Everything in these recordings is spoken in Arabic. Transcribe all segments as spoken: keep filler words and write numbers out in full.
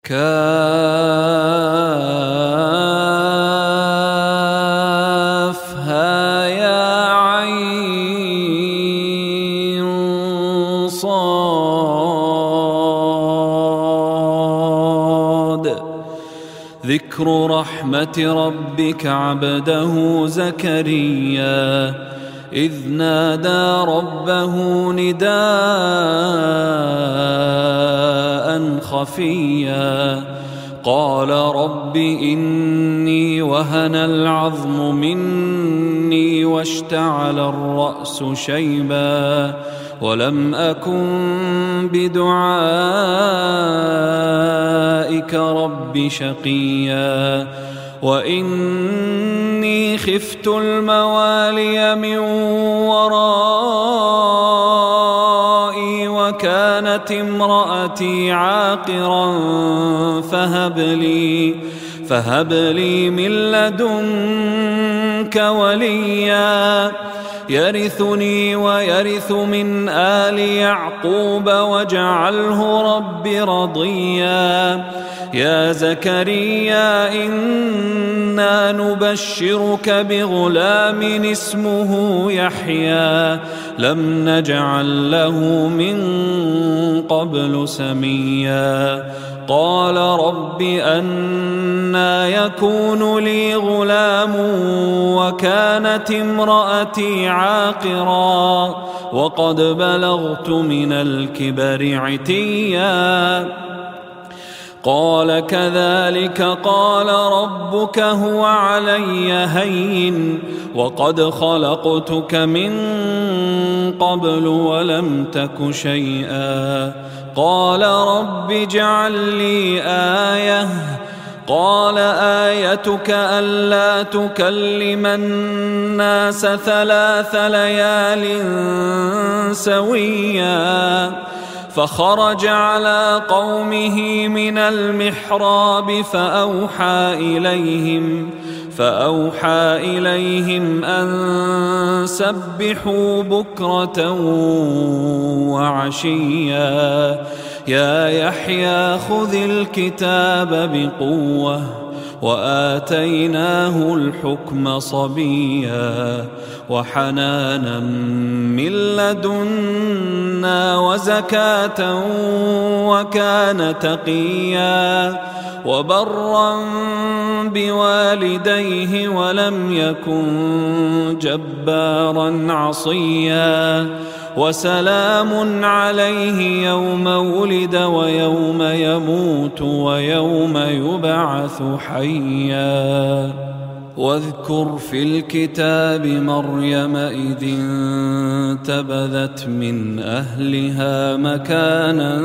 كافها يا عين صاد. ذكر رحمة ربك عبده زكريا إذ نادى ربه نداء خفيا قال رب إني وهن العظم مني واشتعل الرأس شيبا ولم أكن بدعائك رب شقيا وإني خفت الموالي من ورائي وكانت امرأتي عاقرا فهب لي فهب لي من لدنك وليا يرثني ويرث من آل يعقوب واجعله رب رضيا. يا زكريا إنا نبشرك بغلام اسمه يحيى لم نجعل له من قبل سميا. قال رب أنى يكون لي غلام وكانت امرأتي عاقرا وقد بلغت من الكبر عتيا. قال كذلك قال ربك هو علي هين وقد خلقتك من قبل ولم تك شيئا. قال رب اجعل لي آية قال آيتك ألا تكلم الناس ثلاث ليال سويا. فخرج على قومه من المحراب فأوحى إليهم فأوحى إليهم أن سبحوا بكرة وعشيا. يا يحيى خذ الكتاب بقوة وآتيناه الحكم صبيا وحنانا من لدنا وزكاة وكان تقيا وبرا بوالديه ولم يكن جبارا عصيا. وسلام عليه يوم ولد ويوم يموت ويوم يبعث حيا. واذكر في الكتاب مريم إذ انتبذت من أهلها مكانا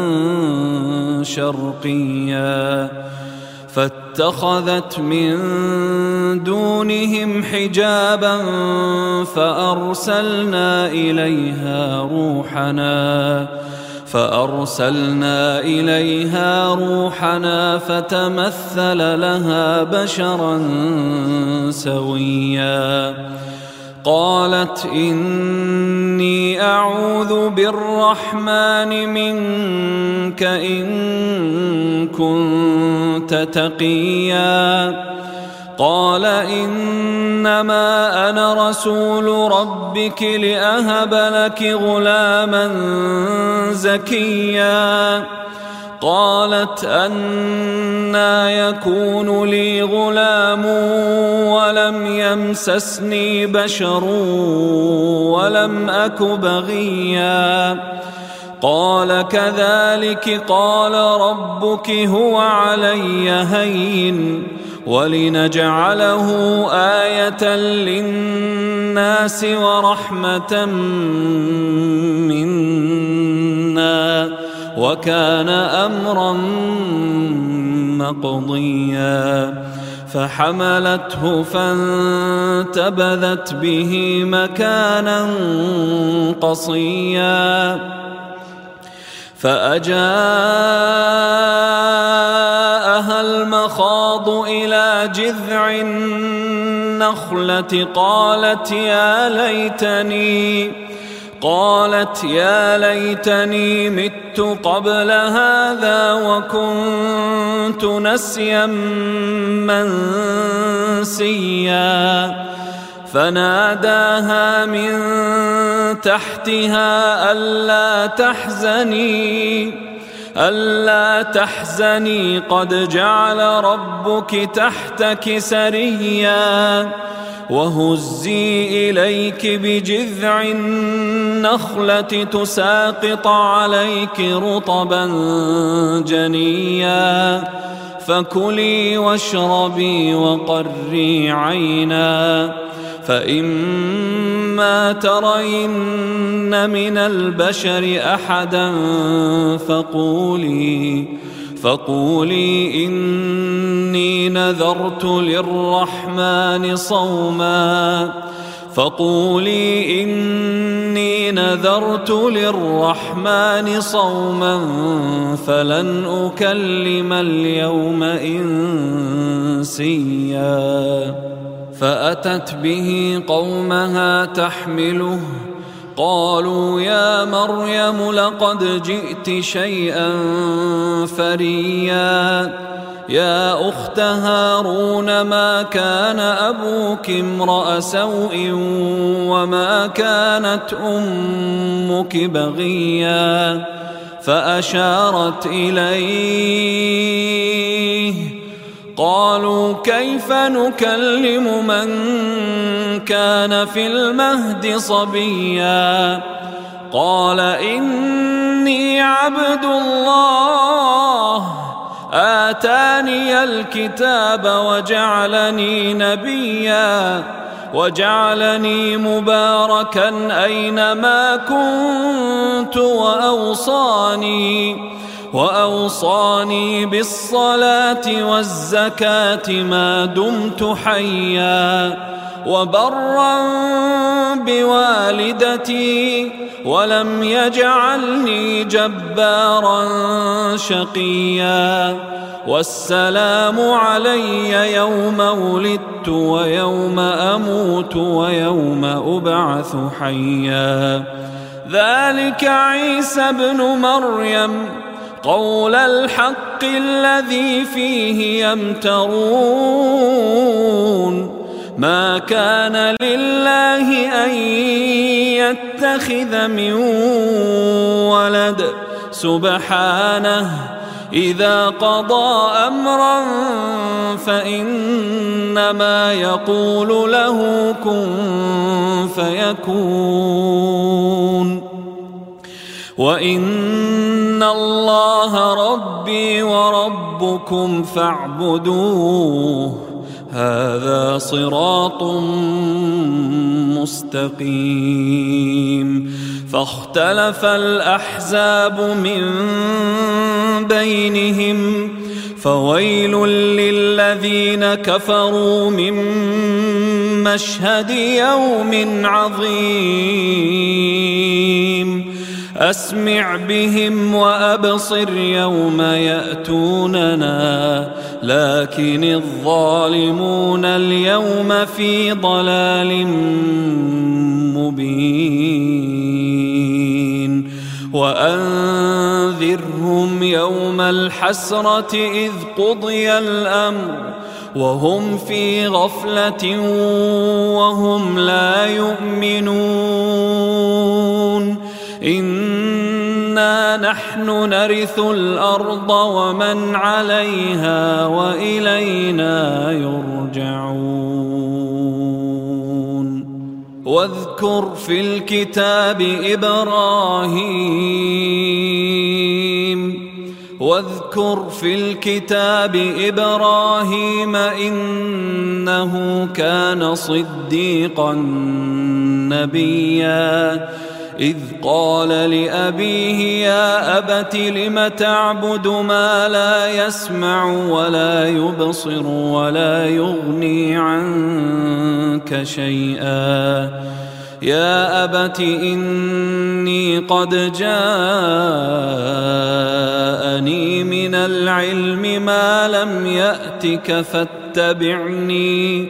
شرقيا فاتخذت من دونهم حجابا فأرسلنا إليها روحنا فأرسلنا إليها روحنا فتمثل لها بشرا سويا. قالت إني أعوذ بالرحمن منك إن كنت تقيا. قال إنما أنا رسول ربك لأهب لك غلاما زكيا. قالت أنى يكون لي غلام ولم يمسسني بشر ولم أك بغيا. قال كذلك قال ربك هو علي هين ولنجعله آية للناس ورحمة منا وكان أمرا مقضيا. فحملته فانتبذت به مكانا قصيا. فأجاءها المخاض إلى جذع النخلة قالت يا ليتني قالت يا ليتني مت قبل هذا وكنت كنت نسيا منسيا فناداها من تحتها ألا تحزني ألا تحزني قد جعل ربك تحتك سريا وهزي إليك بجذع النخلة تساقط عليك رطبا جنيا فكلي واشربي وقري عينا فإما ترين من البشر أحدا فقولي فقولي إني نذرت للرحمن صوما فقولي إني نذرت للرحمن صوما فلن أكلم اليوم إنسيا فأتت به قومها تحمله قالوا يا مريم لقد جئت شيئا فريا يا أخت هارون ما كان أبوك امرأ سوء وما كانت أمك بغيا فأشارت إليه قالوا كيف نكلم من كان في المهد صبيا قال إني عبد الله آتاني الكتاب وجعلني نبيا وجعلني مباركا أينما كنت وأوصاني وأوصاني بالصلاة والزكاة ما دمت حيا وبرا بوالدتي ولم يجعلني جبارا شقيا والسلام علي يوم ولدت ويوم أموت ويوم أبعث حيا ذلك عيسى ابن مريم قول الحق الذي فيه يمترون ما كان لله أن يتخذ من ولد سبحانه إذا قضى أمرا فإنما يقول له كن فيكون وإن الله ربي وربكم فاعبدوه هذا صراط مستقيم فاختلف الأحزاب من بينهم فويل للذين كفروا من مشهد يوم عظيم أسمع بهم وأبصر يوم يأتوننا لكن الظالمون اليوم في ضلال مبين وأنذرهم يوم الحسرة إذ قضي الأمر وهم في غفلة وهم لا يؤمنون إنا نحن نرث الأرض ومن عليها وإلينا يرجعون واذكر في الكتاب إبراهيم واذكر في الكتاب إبراهيم إنه كان صديقا نبيا إذ قال لأبيه يا أبت لم تعبد ما لا يسمع ولا يبصر ولا يغني عنك شيئا يا أبت إني قد جاءني من العلم ما لم يأتك فاتبعني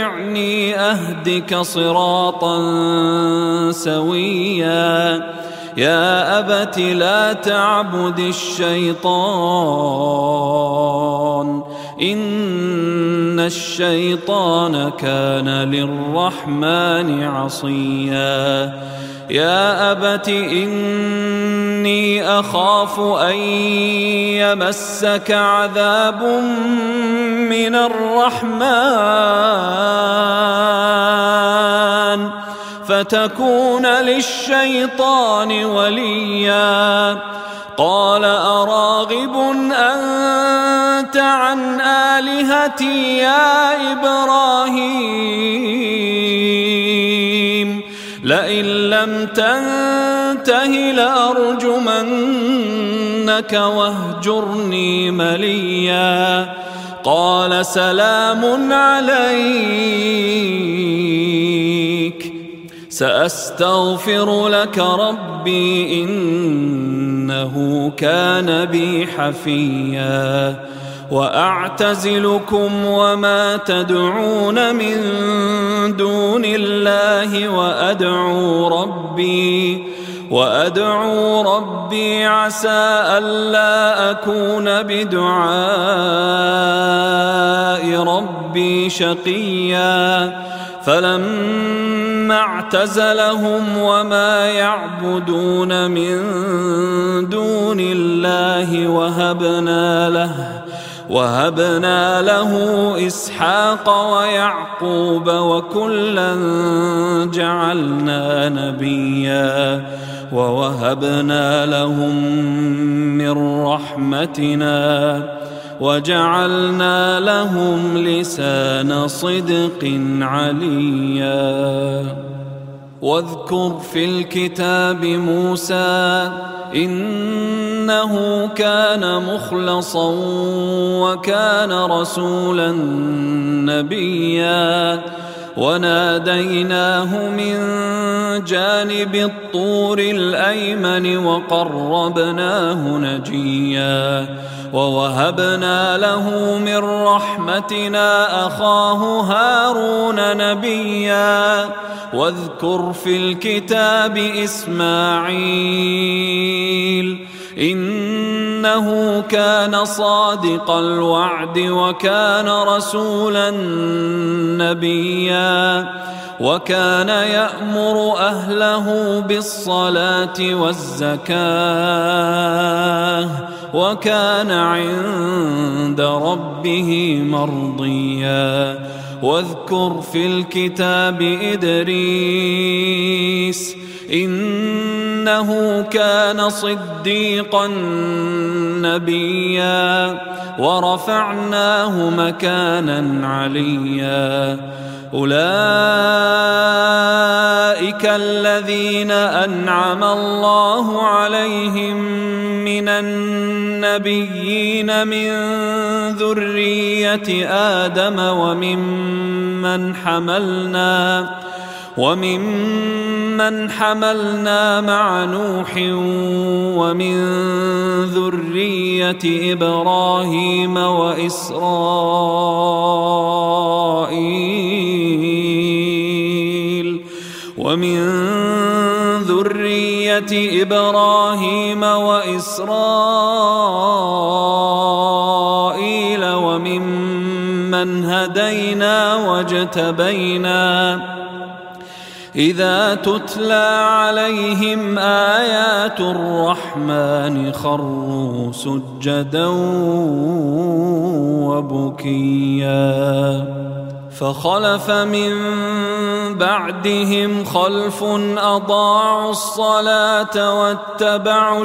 فاتبعني أهدك صراطا سويا يا أبت لا تعبد الشيطان إن الشيطان كان للرحمن عصيا يا أبت إني أخاف أن يمسك عذاب من الرحمن فتكون للشيطان وليا قال أراغب أنت عن آلهتي يا إبراهيم لئن لم تنته لأرجمنك واهجرني مليا قال سلام عليك سأستغفر لك ربي إنه كان بي حفيا وأعتزلكم وما تدعون من دون الله وأدعو ربي وأدعو ربي عسى ألا أكون بدعاء ربي شقيا فلما اعتزلهم وما يعبدون من دون الله وهبنا له وهبنا له إسحاق ويعقوب وكلا جعلنا نبيا ووهبنا لهم من رحمتنا وجعلنا لهم لسان صدق عليا واذكر في الكتاب موسى إنه كان مخلصا وكان رسولا نبيا وناديناه من جانب الطور الأيمن وقربناه نجيا ووهبنا له من رحمتنا أخاه هارون نبيا واذكر في الكتاب إسماعيل إنه كان صادق الوعد وكان رسولا نبيا وكان يأمر أهله بالصلاة والزكاة وكان عند ربه مرضيا واذكر في الكتاب إدريس إنه كان صديقا نبيا ورفعناه مكانا عليا أولئك الذين أنعم الله عليهم من النبيين من ذرية آدم وممن حملنا وممن حملنا مع نوح ومن ذرية إبراهيم وإسرائيل ومن ذرية إبراهيم وإسرائيل وممن هدينا واجتبينا إذا تتلى عليهم آيات الرحمن خروا سجدا وبكيا فخلف من بعدهم خلف أضاعوا الصلاة واتبعوا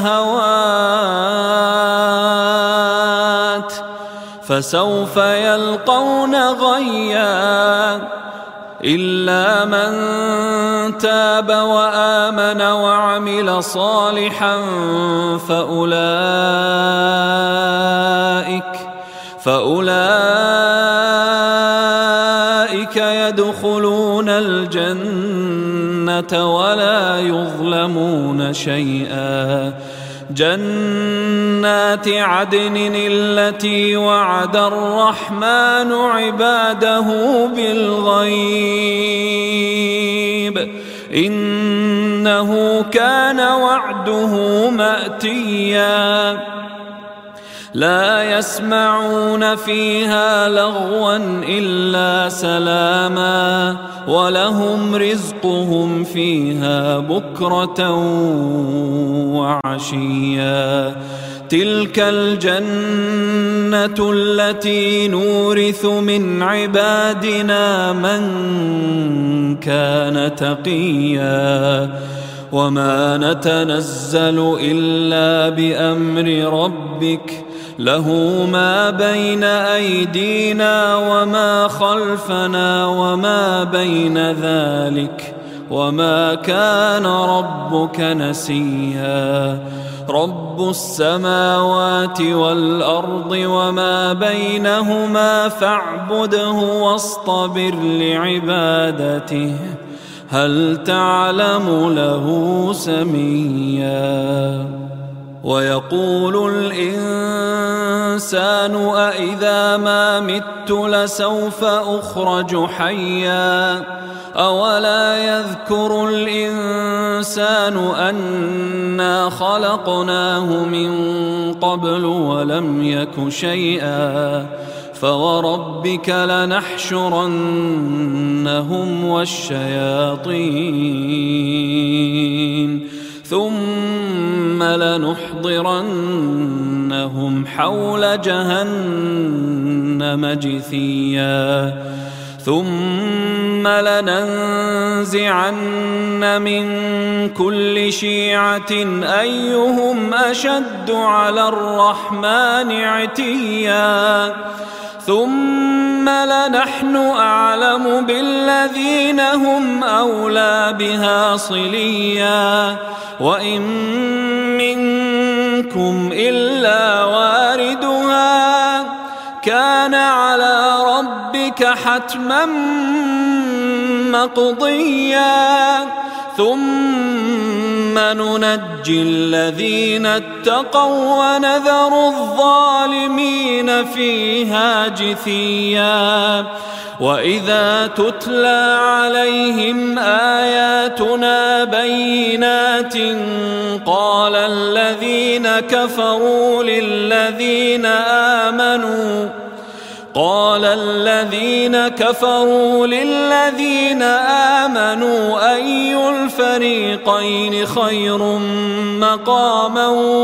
الشهوات فسوف يلقون غيا إلا من تاب وآمن وعمل صالحا فأولئك فأولئك يدخلون الجنة ولا يظلمون شيئا جنات عدن التي وعد الرحمن عباده بالغيب إنه كان وعده مأتيا لا يسمعون فيها لغوا إلا سلاما ولهم رزقهم فيها بكرة وعشيا تلك الجنة التي نورث من عبادنا من كان تقيا وما نتنزل إلا بأمر ربك له ما بين أيدينا وما خلفنا وما بين ذلك وما كان ربك نسيا رب السماوات والأرض وما بينهما فاعبده واصطبر لعبادته هل تعلم له سميا ويقول الإنسان أإذا ما مت لسوف أخرج حيا أولا يذكر الإنسان أنا خلقناه من قبل ولم يك شيئا فوربك لنحشرنهم والشياطين ثم لنحضرنهم حول جهنم جثيا ثم لننزعن من كل شيعة أيهم أشد على الرحمن عتيا ثم لنحن أعلم بالذين هم أولى بها صليا وإن منكم إلا واردها كان على ربك حتما مقضيا ثم ننجي الذين اتقوا ونذر الظالمين فيها جثيا وإذا تتلى عليهم آياتنا بينات قال الذين كفروا للذين آمنوا قال الذين كفروا للذين آمنوا أي الفريقين خير مقاما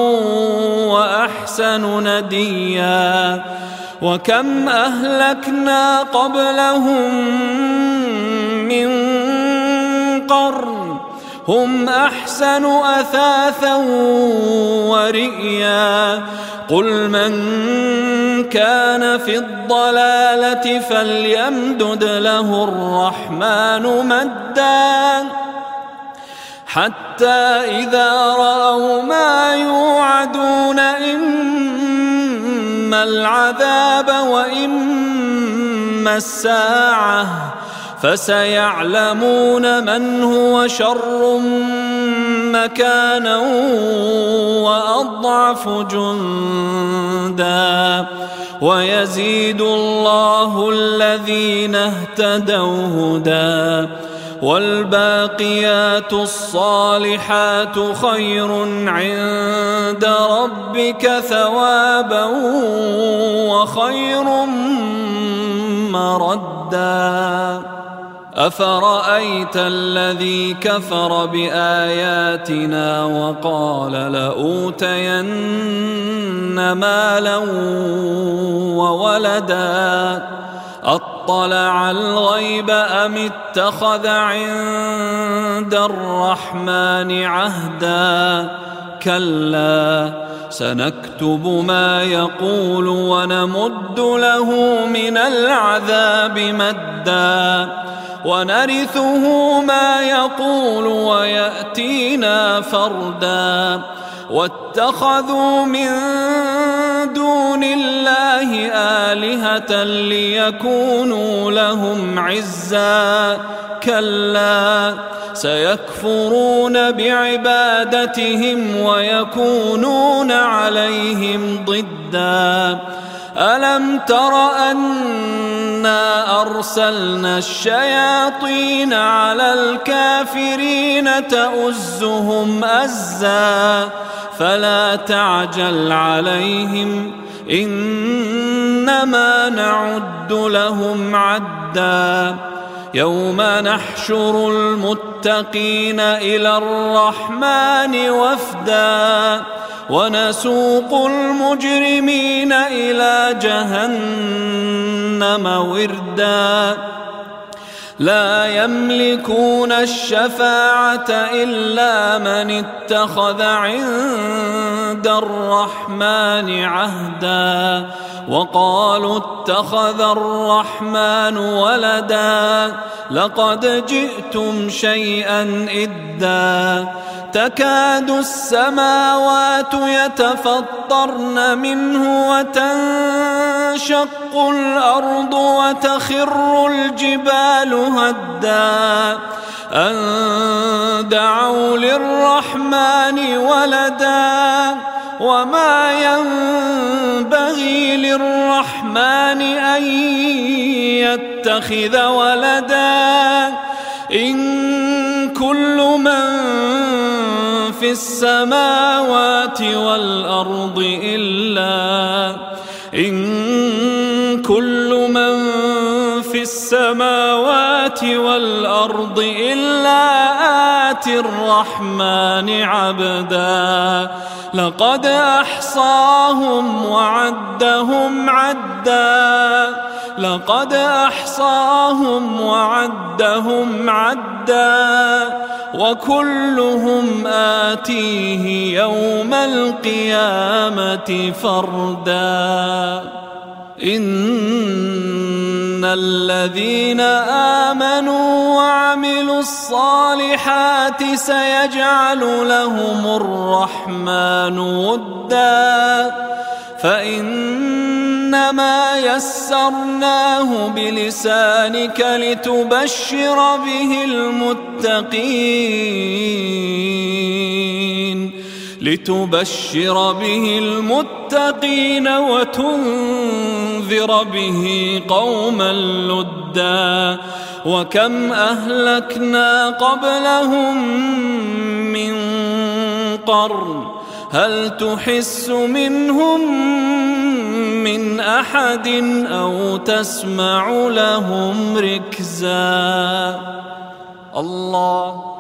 وأحسن نديا وكم أهلكنا قبلهم من قرن هم أحسن أثاثا ورئيا قل من كان في الضلالة فليمدد له الرحمن مدا حتى إذا رأوا ما يوعدون إما العذاب وإما الساعة فسيعلمون من هو شر مكانا وأضعف جندا ويزيد الله الذين اهتدوا هدى والباقيات الصالحات خير عند ربك ثوابا وخير مردا أفرأيت الذي كفر بآياتنا وقال لأوتين مالا وولدا أطلع الغيب أم اتخذ عند الرحمن عهدا كلا سنكتب ما يقول ونمد له من العذاب مدا ونرثه ما يقول ويأتينا فردا واتخذوا من دون الله آلهة ليكونوا لهم عزا كلا سيكفرون بعبادتهم ويكونون عليهم ضدا ألم تر أنا أرسلنا الشياطين على الكافرين تؤزهم أزا فلا تعجل عليهم إنما نعد لهم عدا يوم نحشر المتقين إلى الرحمن وفدا ونسوق المجرمين إلى جهنم وردا لا يملكون الشفاعة إلا من اتخذ عند الرحمن عهدا وقالوا اتخذ الرحمن ولدا لقد جئتم شيئا إدا تكاد السماوات يتفطرن منه وتنشق الأرض وتخر الجبال هدا أن دعوا للرحمن ولدا وما ينبغي للرحمن أن يتخذ ولدا إن كل من في السماوات والأرض إلا إن كل من في السماوات والأرض إلا آتي الرحمن عبدا لقد أحصاهم وعدهم عدا لقد أحصاهم وعدهم عدا وكلهم آتيه يوم القيامة فردا إن الذين آمنوا وعملوا الصالحات سيجعل لهم الرحمن ودا فإنما يسرناه بلسانك لتبشر به المتقين لتبشر به المتقين وتنذر به قوما لدا وكم أهلكنا قبلهم من قرن هل تحس منهم من أحد أو تسمع لهم ركزا الله